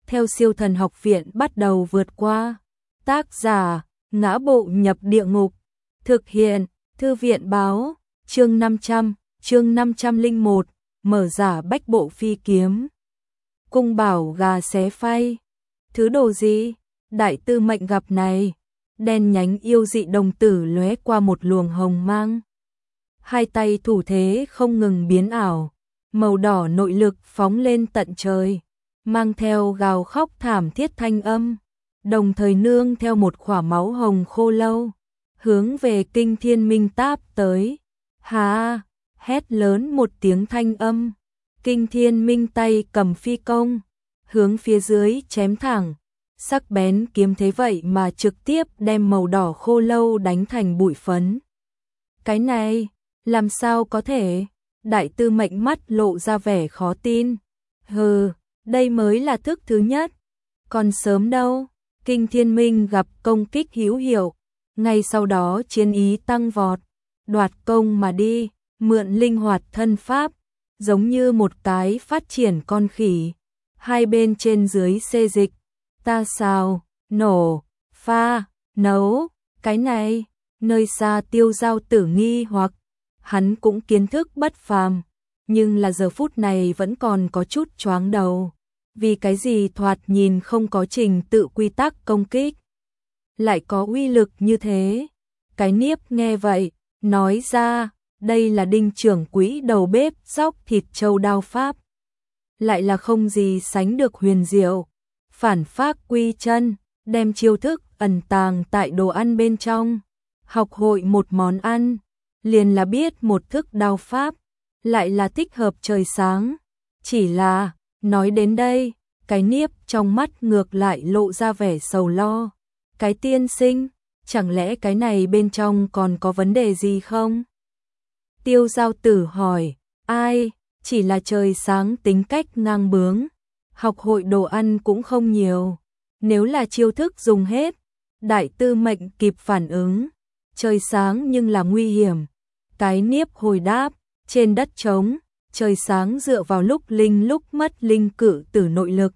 theo Siêu Thần Học Viện bắt đầu vượt qua. Tác giả: Ngã Bộ Nhập Địa Ngục. Thực hiện: Thư viện báo. Chương 500, chương 501, mở giả bách bộ phi kiếm. Cung bảo gà xé phay. Thứ đồ gì? Đại tư mệnh gặp này. Đen nhánh yêu dị đồng tử lóe qua một luồng hồng mang. Hai tay thủ thế không ngừng biến ảo, màu đỏ nội lực phóng lên tận trời, mang theo gào khóc thảm thiết thanh âm, đồng thời nương theo một khỏa máu hồng khô lâu, hướng về Kinh Thiên Minh táp tới. Hà! Hét lớn một tiếng thanh âm, Kinh Thiên Minh tay cầm phi công, hướng phía dưới chém thẳng, sắc bén kiếm thế vậy mà trực tiếp đem màu đỏ khô lâu đánh thành bụi phấn. Cái này, làm sao có thể? Đại tư mệnh mắt lộ ra vẻ khó tin. Hừ, đây mới là thức thứ nhất. Còn sớm đâu. Kinh Thiên Minh gặp công kích hữu hiệu, ngay sau đó chiến ý tăng vọt, đoạt công mà đi, mượn linh hoạt thân pháp, giống như một cái phát triển con khỉ. Hai bên trên dưới xê dịch, ta xào, nổ, pha, nấu, cái này. Nơi xa Tiêu Giao Tử nghi hoặc, hắn cũng kiến thức bất phàm, nhưng là giờ phút này vẫn còn có chút choáng đầu. Vì cái gì thoạt nhìn không có trình tự quy tắc công kích, lại có uy lực như thế? Cái Niếp nghe vậy, nói ra, đây là Đinh trưởng quỹ đầu bếp dóc thịt trâu đao pháp. Lại là không gì sánh được huyền diệu, phản phác quy chân, đem chiêu thức ẩn tàng tại đồ ăn bên trong. Học hội một món ăn, liền là biết một thức đao pháp, lại là thích hợp trời sáng. Chỉ là, nói đến đây, cái Niếp trong mắt ngược lại lộ ra vẻ sầu lo. Cái tiên sinh, chẳng lẽ cái này bên trong còn có vấn đề gì không? Tiêu Giao Tử hỏi, ai, chỉ là trời sáng tính cách ngang bướng, học hội đồ ăn cũng không nhiều. Nếu là chiêu thức dùng hết, đại tư mệnh kịp phản ứng. Trời sáng nhưng là nguy hiểm. Cái Niếp hồi đáp, trên đất trống, trời sáng dựa vào lúc linh lúc mất linh cự tử nội lực.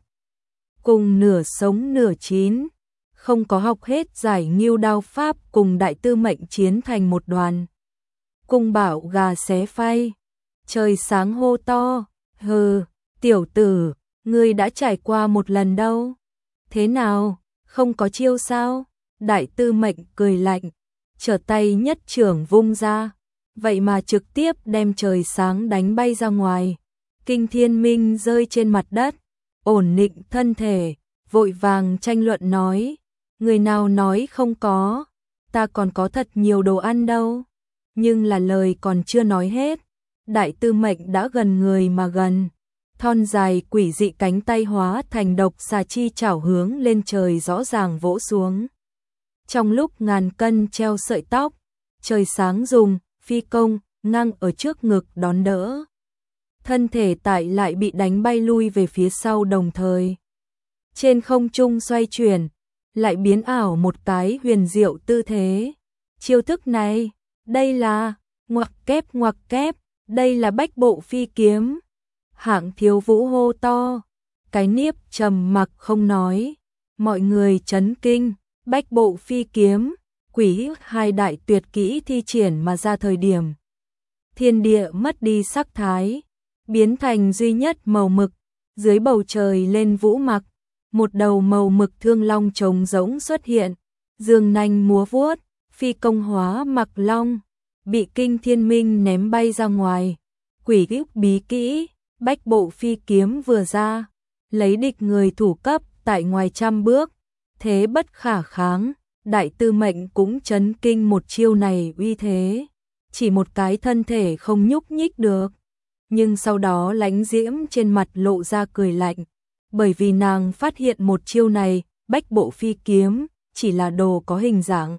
Cùng nửa sống nửa chín, không có học hết giải nghiêu đao pháp cùng đại tư mệnh chiến thành một đoàn. Cung bảo gà xé phay, trời sáng hô to, hừ, tiểu tử, ngươi đã trải qua một lần đâu. Thế nào, không có chiêu sao? Đại tư mệnh cười lạnh, trở tay nhất trưởng vung ra, vậy mà trực tiếp đem trời sáng đánh bay ra ngoài. Kinh Thiên Minh rơi trên mặt đất, ổn định thân thể, vội vàng tranh luận nói, người nào nói không có, ta còn có thật nhiều đồ ăn đâu. Nhưng là lời còn chưa nói hết, đại tư mệnh đã gần người mà gần, thon dài quỷ dị cánh tay hóa thành độc xà chi chảo hướng lên trời rõ ràng vỗ xuống. Trong lúc ngàn cân treo sợi tóc, trời sáng dùng phi công ngang ở trước ngực đón đỡ. Thân thể tại lại bị đánh bay lui về phía sau đồng thời. Trên không trung xoay chuyển, lại biến ảo một cái huyền diệu tư thế. Chiêu thức này, đây là ngoặc kép, đây là bách bộ phi kiếm. Hạng Thiếu Vũ hô to, cái Niếp trầm mặc không nói, mọi người chấn kinh. Bách bộ phi kiếm, quỷ hai đại tuyệt kỹ thi triển mà ra thời điểm. Thiên địa mất đi sắc thái, biến thành duy nhất màu mực, dưới bầu trời lên vũ mặc, một đầu màu mực thương long trống rỗng xuất hiện, dương nanh múa vuốt, phi công hóa mặc long, bị Kinh Thiên Minh ném bay ra ngoài. Quỷ bí kỹ, bách bộ phi kiếm vừa ra, lấy địch người thủ cấp tại ngoài trăm bước. Thế bất khả kháng, đại tư mệnh cũng chấn kinh một chiêu này uy thế. Chỉ một cái thân thể không nhúc nhích được. Nhưng sau đó Lãnh Diễm trên mặt lộ ra cười lạnh. Bởi vì nàng phát hiện một chiêu này, bách bộ phi kiếm, chỉ là đồ có hình dạng.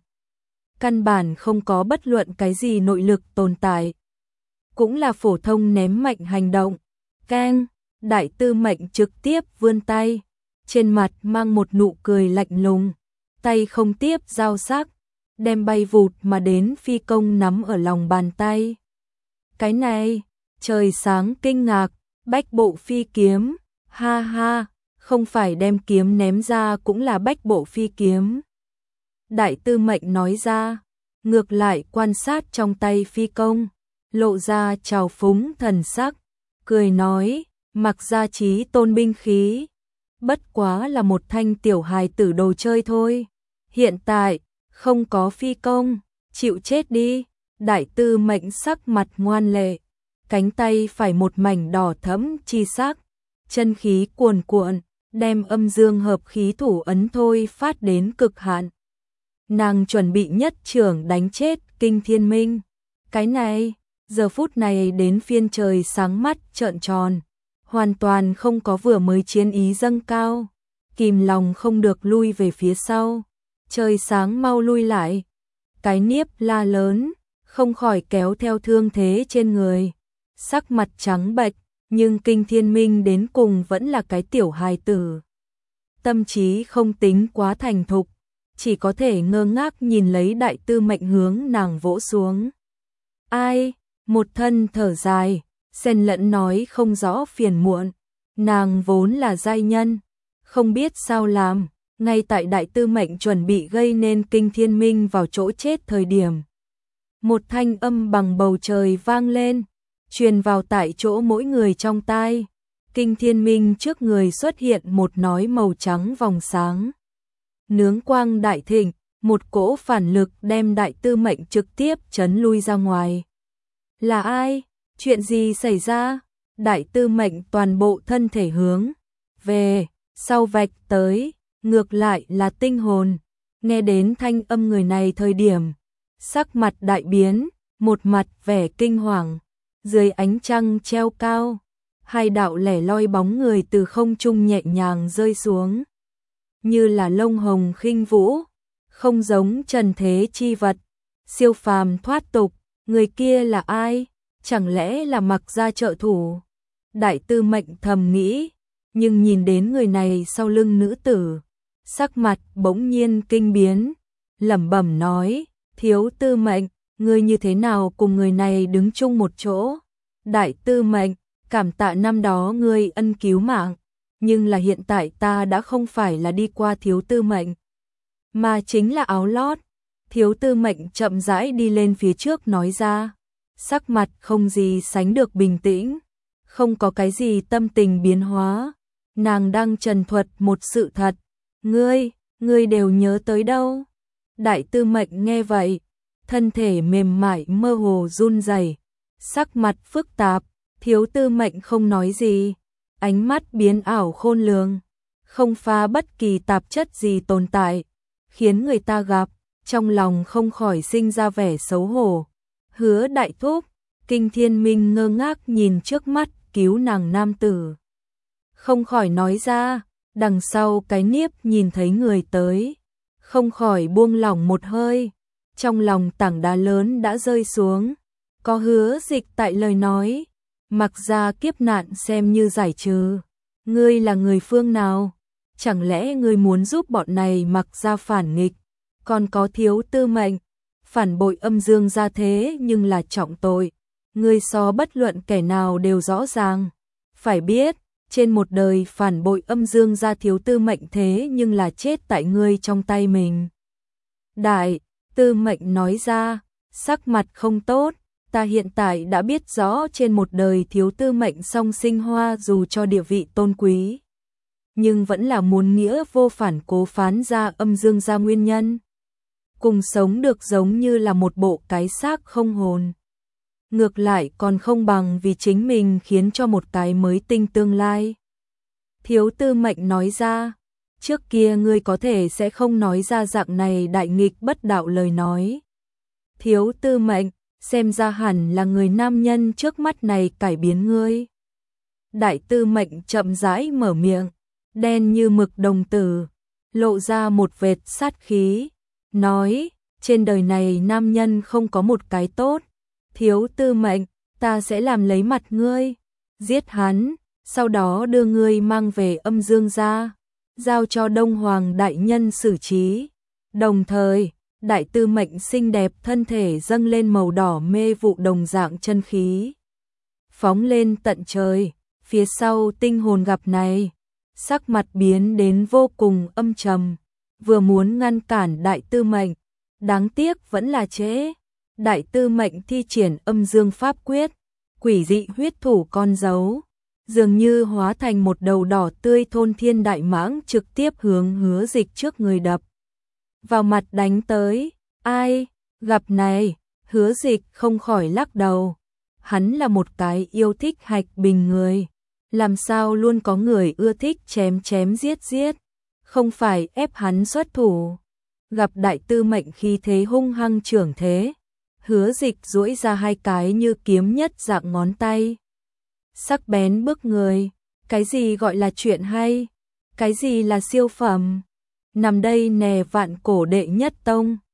Căn bản không có bất luận cái gì nội lực tồn tại. Cũng là phổ thông ném mạnh hành động. Keng, đại tư mệnh trực tiếp vươn tay. Trên mặt mang một nụ cười lạnh lùng, tay không tiếp dao sắc, đem bay vụt mà đến phi công nắm ở lòng bàn tay. Cái này, trời sáng kinh ngạc, bách bộ phi kiếm, ha ha, không phải đem kiếm ném ra cũng là bách bộ phi kiếm. Đại tư mệnh nói ra, ngược lại quan sát trong tay phi công, lộ ra trào phúng thần sắc, cười nói, mặc ra chí tôn binh khí, bất quá là một thanh tiểu hài tử đồ chơi thôi. Hiện tại, không có phi công, chịu chết đi. Đại tư mệnh sắc mặt ngoan lệ, cánh tay phải một mảnh đỏ thẫm chi sắc, chân khí cuồn cuộn, đem âm dương hợp khí thủ ấn thôi phát đến cực hạn. Nàng chuẩn bị nhất trưởng đánh chết Kinh Thiên Minh. Cái này, giờ phút này đến phiên trời sáng mắt trợn tròn, hoàn toàn không có vừa mới chiến ý dâng cao, kìm lòng không được lui về phía sau. Trời sáng mau lui lại. Cái Niếp la lớn, không khỏi kéo theo thương thế trên người, sắc mặt trắng bệch, nhưng Kinh Thiên Minh đến cùng vẫn là cái tiểu hài tử. Tâm trí không tính quá thành thục, chỉ có thể ngơ ngác nhìn lấy đại tư mệnh hướng nàng vỗ xuống. Ai, một thân thở dài, xen lẫn nói không rõ phiền muộn, nàng vốn là giai nhân, không biết sao làm, ngay tại đại tư mệnh chuẩn bị gây nên Kinh Thiên Minh vào chỗ chết thời điểm. Một thanh âm bằng bầu trời vang lên, truyền vào tại chỗ mỗi người trong tai. Kinh Thiên Minh trước người xuất hiện một nói màu trắng vòng sáng. Nướng quang đại thịnh, một cỗ phản lực đem đại tư mệnh trực tiếp chấn lui ra ngoài. Là ai? Chuyện gì xảy ra? Đại tư mệnh toàn bộ thân thể hướng về sau vạch tới, ngược lại là tinh hồn. Nghe đến thanh âm người này thời điểm, sắc mặt đại biến, một mặt vẻ kinh hoàng. Dưới ánh trăng treo cao, hai đạo lẻ loi bóng người từ không trung nhẹ nhàng rơi xuống, như là lông hồng khinh vũ, không giống trần thế chi vật, siêu phàm thoát tục. Người kia là ai? Chẳng lẽ là Mặc gia trợ thủ? Đại tư mệnh thầm nghĩ, nhưng nhìn đến người này sau lưng nữ tử, sắc mặt bỗng nhiên kinh biến, lẩm bẩm nói, thiếu tư mệnh, ngươi như thế nào cùng người này đứng chung một chỗ? Đại tư mệnh, cảm tạ năm đó ngươi ân cứu mạng, nhưng là hiện tại ta đã không phải là đi qua thiếu tư mệnh, mà chính là áo lót. Thiếu tư mệnh chậm rãi đi lên phía trước nói ra, sắc mặt không gì sánh được bình tĩnh, không có cái gì tâm tình biến hóa. Nàng đang trần thuật một sự thật. Ngươi đều nhớ tới đâu? Đại tư mệnh nghe vậy, thân thể mềm mại mơ hồ run rẩy, sắc mặt phức tạp. Thiếu tư mệnh không nói gì, ánh mắt biến ảo khôn lường, không pha bất kỳ tạp chất gì tồn tại, khiến người ta gặp, trong lòng không khỏi sinh ra vẻ xấu hổ. Hứa đại thúc. Kinh Thiên Minh ngơ ngác nhìn trước mắt cứu nàng nam tử, không khỏi nói ra. Đằng sau cái Niếp nhìn thấy người tới, không khỏi buông lỏng một hơi, trong lòng tảng đá lớn đã rơi xuống. Có Hứa Dịch tại lời nói, Mặc gia kiếp nạn xem như giải trừ. Ngươi là người phương nào? Chẳng lẽ ngươi muốn giúp bọn này Mặc gia phản nghịch? Còn có thiếu tư mệnh, phản bội âm dương gia thế nhưng là trọng tội. Ngươi so bất luận kẻ nào đều rõ ràng. Phải biết, trên một đời phản bội âm dương gia thiếu tư mệnh thế nhưng là chết tại ngươi trong tay mình. Đại tư mệnh nói ra, sắc mặt không tốt. Ta hiện tại đã biết rõ trên một đời thiếu tư mệnh song sinh hoa dù cho địa vị tôn quý, nhưng vẫn là muốn nghĩa vô phản cố phán ra âm dương gia nguyên nhân. Cùng sống được giống như là một bộ cái xác không hồn. Ngược lại còn không bằng vì chính mình khiến cho một cái mới tinh tương lai. Thiếu tư mệnh nói ra, trước kia ngươi có thể sẽ không nói ra dạng này đại nghịch bất đạo lời nói. Thiếu tư mệnh, xem ra hẳn là người nam nhân trước mắt này cải biến ngươi. Đại tư mệnh chậm rãi mở miệng, đen như mực đồng tử, lộ ra một vệt sát khí, nói, trên đời này nam nhân không có một cái tốt. Thiếu tư mệnh, ta sẽ làm lấy mặt ngươi, giết hắn, sau đó đưa ngươi mang về âm dương gia, giao cho Đông Hoàng đại nhân xử trí. Đồng thời, đại tư mệnh xinh đẹp thân thể dâng lên màu đỏ mê vụ đồng dạng chân khí, phóng lên tận trời. Phía sau tinh hồn gặp này, sắc mặt biến đến vô cùng âm trầm, vừa muốn ngăn cản Đại Tư Mệnh, đáng tiếc vẫn là trễ. Đại Tư Mệnh thi triển âm dương pháp quyết, quỷ dị huyết thủ con dấu, dường như hóa thành một đầu đỏ tươi thôn thiên đại mãng trực tiếp hướng Hứa Dịch trước người đập vào mặt đánh tới. Ai, gặp này, Hứa Dịch không khỏi lắc đầu. Hắn là một cái yêu thích hạch bình người, làm sao luôn có người ưa thích chém chém giết giết, không phải ép hắn xuất thủ. Gặp Đại Tư Mệnh khí thế hung hăng trưởng thế, Hứa Dịch duỗi ra hai cái như kiếm nhất dạng ngón tay, sắc bén bức người. Cái gì gọi là chuyện hay? Cái gì là siêu phẩm? Nằm đây nè vạn cổ đệ nhất tông.